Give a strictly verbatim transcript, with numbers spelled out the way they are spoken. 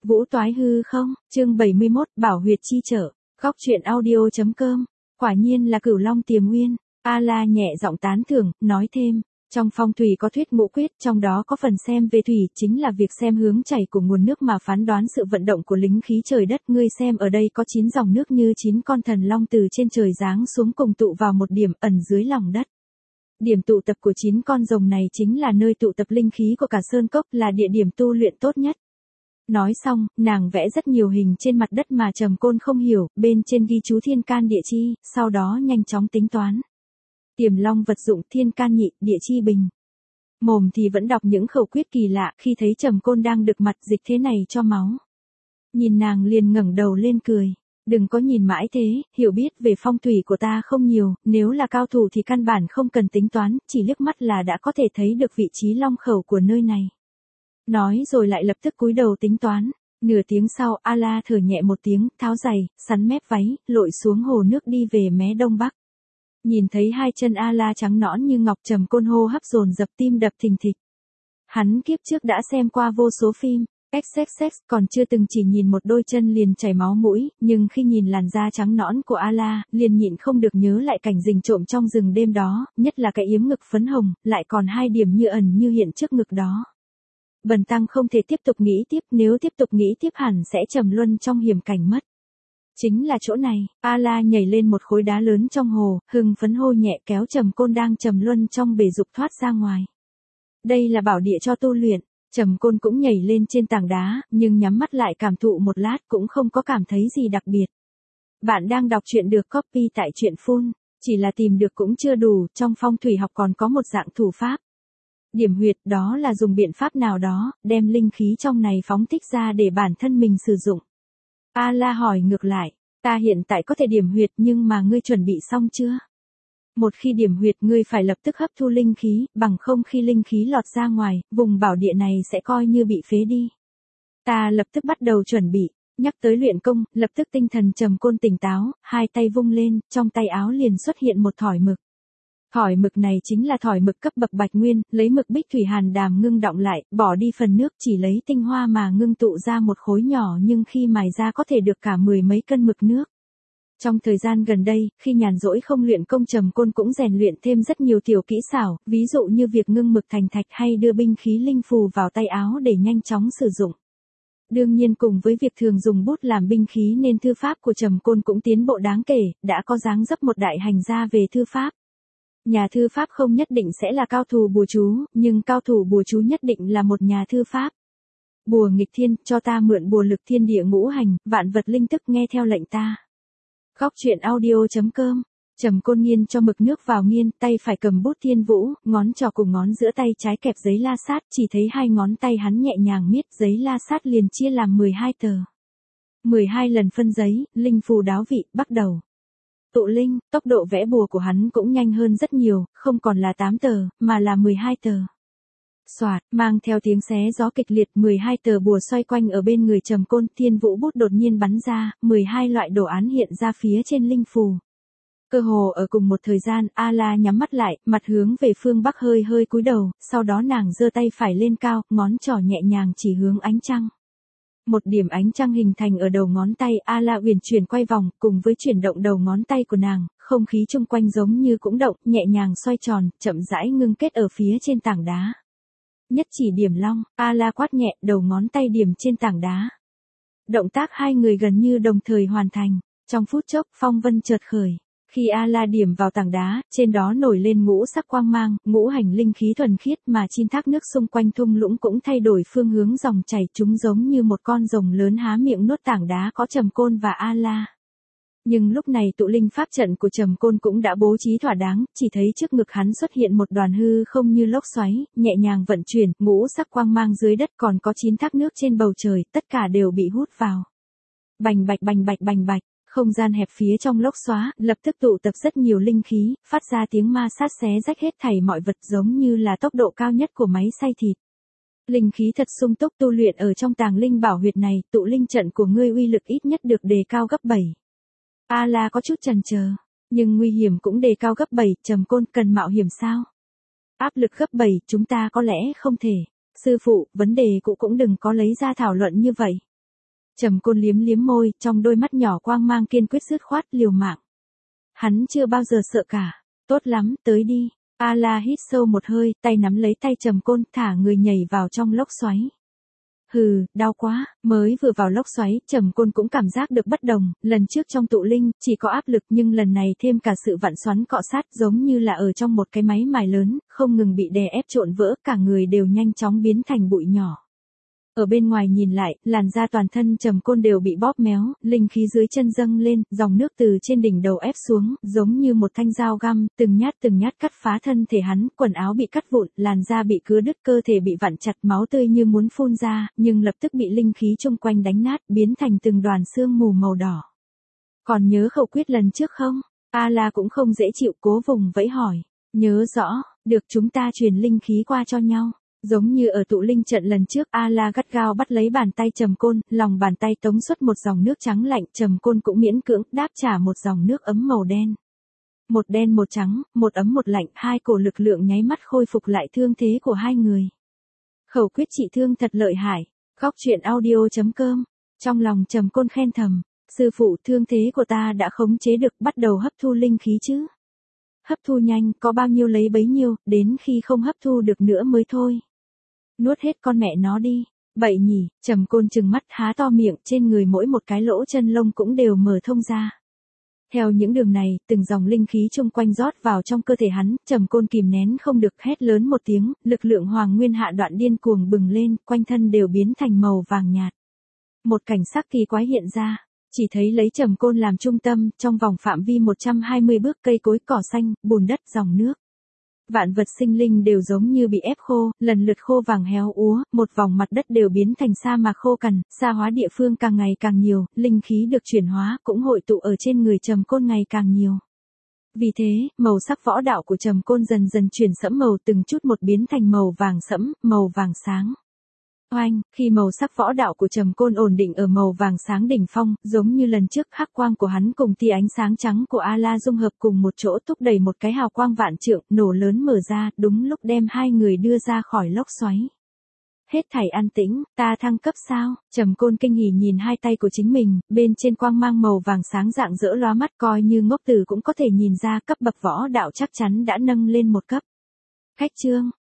Vũ toái hư không, chương bảy mươi mốt, bảo huyệt chi trở, góc truyện audio.com, quả nhiên là Cửu Long Tiềm Nguyên, A-la nhẹ giọng tán thưởng, nói thêm, trong phong thủy có thuyết ngũ quyết, trong đó có phần xem về thủy, chính là việc xem hướng chảy của nguồn nước mà phán đoán sự vận động của linh khí trời đất, ngươi xem ở đây có chín dòng nước như chín con thần long từ trên trời giáng xuống cùng tụ vào một điểm ẩn dưới lòng đất. Điểm tụ tập của chín con rồng này chính là nơi tụ tập linh khí của cả sơn cốc, là địa điểm tu luyện tốt nhất. Nói xong, nàng vẽ rất nhiều hình trên mặt đất mà Trầm Côn không hiểu, bên trên ghi chú thiên can địa chi, sau đó nhanh chóng tính toán. Tiềm long vật dụng, thiên can nhị, địa chi bình. Mồm thì vẫn đọc những khẩu quyết kỳ lạ, khi thấy Trầm Côn đang đực mặt dịch thế này cho máu. Nhìn nàng liền ngẩng đầu lên cười. Đừng có nhìn mãi thế, hiểu biết về phong thủy của ta không nhiều, nếu là cao thủ thì căn bản không cần tính toán, chỉ liếc mắt là đã có thể thấy được vị trí long khẩu của nơi này. Nói rồi lại lập tức cúi đầu tính toán. Nửa tiếng sau, A-la thở nhẹ một tiếng, tháo giày, sắn mép váy, lội xuống hồ nước đi về mé đông bắc. Nhìn thấy hai chân A-la trắng nõn như ngọc, Trầm Côn hô hấp dồn dập, tim đập thình thịch. Hắn kiếp trước đã xem qua vô số phim xx xx, còn chưa từng chỉ nhìn một đôi chân liền chảy máu mũi, nhưng khi nhìn làn da trắng nõn của A-la, liền nhịn không được nhớ lại cảnh rình trộm trong rừng đêm đó, nhất là cái yếm ngực phấn hồng, lại còn hai điểm như ẩn như hiện trước ngực đó. Bần tăng không thể tiếp tục nghĩ tiếp, nếu tiếp tục nghĩ tiếp hẳn sẽ trầm luân trong hiểm cảnh mất. Chính là chỗ này, A-la nhảy lên một khối đá lớn trong hồ, hưng phấn hô nhẹ, kéo Trầm Côn đang trầm luân trong bể dục thoát ra ngoài. Đây là bảo địa cho tu luyện. Trầm Côn cũng nhảy lên trên tảng đá, nhưng nhắm mắt lại cảm thụ một lát cũng không có cảm thấy gì đặc biệt. Bạn đang đọc truyện được copy tại truyện phun, chỉ là tìm được cũng chưa đủ, trong phong thủy học còn có một dạng thủ pháp. Điểm huyệt, đó là dùng biện pháp nào đó, đem linh khí trong này phóng thích ra để bản thân mình sử dụng. A-la hỏi ngược lại, ta hiện tại có thể điểm huyệt nhưng mà ngươi chuẩn bị xong chưa? Một khi điểm huyệt ngươi phải lập tức hấp thu linh khí, bằng không khi linh khí lọt ra ngoài, vùng bảo địa này sẽ coi như bị phế đi. Ta lập tức bắt đầu chuẩn bị, nhắc tới luyện công, lập tức tinh thần Trầm Côn tỉnh táo, hai tay vung lên, trong tay áo liền xuất hiện một thỏi mực. Thỏi mực này chính là thỏi mực cấp bậc bạch nguyên, lấy mực bích thủy hàn đàm ngưng đọng lại, bỏ đi phần nước, chỉ lấy tinh hoa mà ngưng tụ ra một khối nhỏ, nhưng khi mài ra có thể được cả mười mấy cân mực nước. Trong thời gian gần đây, khi nhàn rỗi không luyện công, Trầm Côn cũng rèn luyện thêm rất nhiều tiểu kỹ xảo, ví dụ như việc ngưng mực thành thạch hay đưa binh khí linh phù vào tay áo để nhanh chóng sử dụng. Đương nhiên cùng với việc thường dùng bút làm binh khí nên thư pháp của Trầm Côn cũng tiến bộ đáng kể, đã có dáng dấp một đại hành gia về thư pháp. Nhà thư pháp không nhất định sẽ là cao thủ bùa chú, nhưng cao thủ bùa chú nhất định là một nhà thư pháp. Bùa nghịch thiên, cho ta mượn bùa lực thiên địa ngũ hành, vạn vật linh tức nghe theo lệnh ta. Góc truyện audio.com, Trầm Côn nghiên cho mực nước vào nghiên, tay phải cầm bút thiên vũ, ngón trỏ cùng ngón giữa tay trái kẹp giấy la sát, chỉ thấy hai ngón tay hắn nhẹ nhàng miết, giấy la sát liền chia làm mười hai tờ. mười hai lần phân giấy, linh phù đáo vị, bắt đầu. Tụ linh, tốc độ vẽ bùa của hắn cũng nhanh hơn rất nhiều, không còn là tám tờ, mà là mười hai tờ. Soạt, mang theo tiếng xé gió kịch liệt, mười hai tờ bùa xoay quanh ở bên người Trầm Côn, thiên vũ bút đột nhiên bắn ra, mười hai loại đồ án hiện ra phía trên linh phù. Cơ hồ ở cùng một thời gian, A-la nhắm mắt lại, mặt hướng về phương bắc hơi hơi cúi đầu, sau đó nàng giơ tay phải lên cao, ngón trỏ nhẹ nhàng chỉ hướng ánh trăng. Một điểm ánh trăng hình thành ở đầu ngón tay, A-la uyển chuyển quay vòng, cùng với chuyển động đầu ngón tay của nàng, không khí chung quanh giống như cũng động, nhẹ nhàng xoay tròn, chậm rãi ngưng kết ở phía trên tảng đá. Nhất chỉ điểm long, A-la quát nhẹ, đầu ngón tay điểm trên tảng đá. Động tác hai người gần như đồng thời hoàn thành, trong phút chốc phong vân chợt khởi. Khi A-la điểm vào tảng đá, trên đó nổi lên ngũ sắc quang mang, ngũ hành linh khí thuần khiết mà chín thác nước xung quanh thung lũng cũng thay đổi phương hướng dòng chảy, chúng giống như một con rồng lớn há miệng nuốt tảng đá có Trầm Côn và A-la. Nhưng lúc này tụ linh pháp trận của Trầm Côn cũng đã bố trí thỏa đáng, chỉ thấy trước ngực hắn xuất hiện một đoàn hư không như lốc xoáy, nhẹ nhàng vận chuyển, ngũ sắc quang mang dưới đất còn có chín thác nước trên bầu trời, tất cả đều bị hút vào. Bành bạch bành bạch bành bạch. Không gian hẹp phía trong lốc xoá, lập tức tụ tập rất nhiều linh khí, phát ra tiếng ma sát xé rách hết thảy mọi vật giống như là tốc độ cao nhất của máy xay thịt. Linh khí thật sung túc, tu luyện ở trong tàng linh bảo huyệt này, tụ linh trận của ngươi uy lực ít nhất được đề cao gấp bảy. A-la có chút chần chờ, nhưng nguy hiểm cũng đề cao gấp bảy, Trầm Côn cần mạo hiểm sao? Áp lực gấp bảy, chúng ta có lẽ không thể. Sư phụ, vấn đề cũ cũng đừng có lấy ra thảo luận như vậy. Trầm Côn liếm liếm môi, trong đôi mắt nhỏ quang mang kiên quyết dứt khoát liều mạng. Hắn chưa bao giờ sợ cả. Tốt lắm, tới đi. A-la hít sâu một hơi, tay nắm lấy tay Trầm Côn, thả người nhảy vào trong lốc xoáy. Hừ, đau quá, mới vừa vào lốc xoáy, Trầm Côn cũng cảm giác được bất đồng, lần trước trong tụ linh, chỉ có áp lực nhưng lần này thêm cả sự vặn xoắn cọ sát giống như là ở trong một cái máy mài lớn, không ngừng bị đè ép trộn vỡ, cả người đều nhanh chóng biến thành bụi nhỏ. Ở bên ngoài nhìn lại, làn da toàn thân Trầm Côn đều bị bóp méo, linh khí dưới chân dâng lên, dòng nước từ trên đỉnh đầu ép xuống, giống như một thanh dao găm, từng nhát từng nhát cắt phá thân thể hắn, quần áo bị cắt vụn, làn da bị cứa đứt, cơ thể bị vặn chặt, máu tươi như muốn phun ra, nhưng lập tức bị linh khí chung quanh đánh nát, biến thành từng đoàn sương mù màu đỏ. Còn nhớ khẩu quyết lần trước không? A-la cũng không dễ chịu, cố vùng vẫy hỏi. Nhớ rõ, được, chúng ta truyền linh khí qua cho nhau. Giống như ở tụ linh trận lần trước, A-la gắt gao bắt lấy bàn tay Trầm Côn, lòng bàn tay tống xuất một dòng nước trắng lạnh, Trầm Côn cũng miễn cưỡng đáp trả một dòng nước ấm màu đen. Một đen một trắng, một ấm một lạnh, hai cổ lực lượng nháy mắt khôi phục lại thương thế của hai người. Khẩu quyết trị thương thật lợi hại. Góc truyện audio chấm com. Trong lòng Trầm Côn khen thầm, sư phụ, thương thế của ta đã khống chế được, bắt đầu hấp thu linh khí chứ. Hấp thu nhanh, có bao nhiêu lấy bấy nhiêu, đến khi không hấp thu được nữa mới thôi. Nuốt hết con mẹ nó đi. Bậy nhỉ, Trầm Côn trừng mắt há to miệng, trên người mỗi một cái lỗ chân lông cũng đều mở thông ra. Theo những đường này, từng dòng linh khí chung quanh rót vào trong cơ thể hắn, Trầm Côn kìm nén không được, hét lớn một tiếng, lực lượng hoàng nguyên hạ đoạn điên cuồng bừng lên, quanh thân đều biến thành màu vàng nhạt. Một cảnh sắc kỳ quái hiện ra, chỉ thấy lấy Trầm Côn làm trung tâm, trong vòng phạm vi một trăm hai mươi bước, cây cối cỏ xanh, bùn đất, dòng nước. Vạn vật sinh linh đều giống như bị ép khô, lần lượt khô vàng héo úa, một vòng mặt đất đều biến thành sa mạc khô cằn, sa hóa địa phương càng ngày càng nhiều, linh khí được chuyển hóa cũng hội tụ ở trên người Trầm Côn ngày càng nhiều. Vì thế, màu sắc võ đạo của Trầm Côn dần dần chuyển sẫm màu, từng chút một biến thành màu vàng sẫm, màu vàng sáng. Oanh, khi màu sắc võ đạo của Trầm Côn ổn định ở màu vàng sáng đỉnh phong, giống như lần trước, hắc quang của hắn cùng tia ánh sáng trắng của A-la dung hợp cùng một chỗ, thúc đẩy một cái hào quang vạn trượng, nổ lớn mở ra, đúng lúc đem hai người đưa ra khỏi lốc xoáy. Hết thảy an tĩnh, ta thăng cấp sao? Trầm Côn kinh hỉ nhìn hai tay của chính mình, bên trên quang mang màu vàng sáng rạng rỡ lóa mắt, coi như ngốc tử cũng có thể nhìn ra, cấp bậc võ đạo chắc chắn đã nâng lên một cấp. Khách chương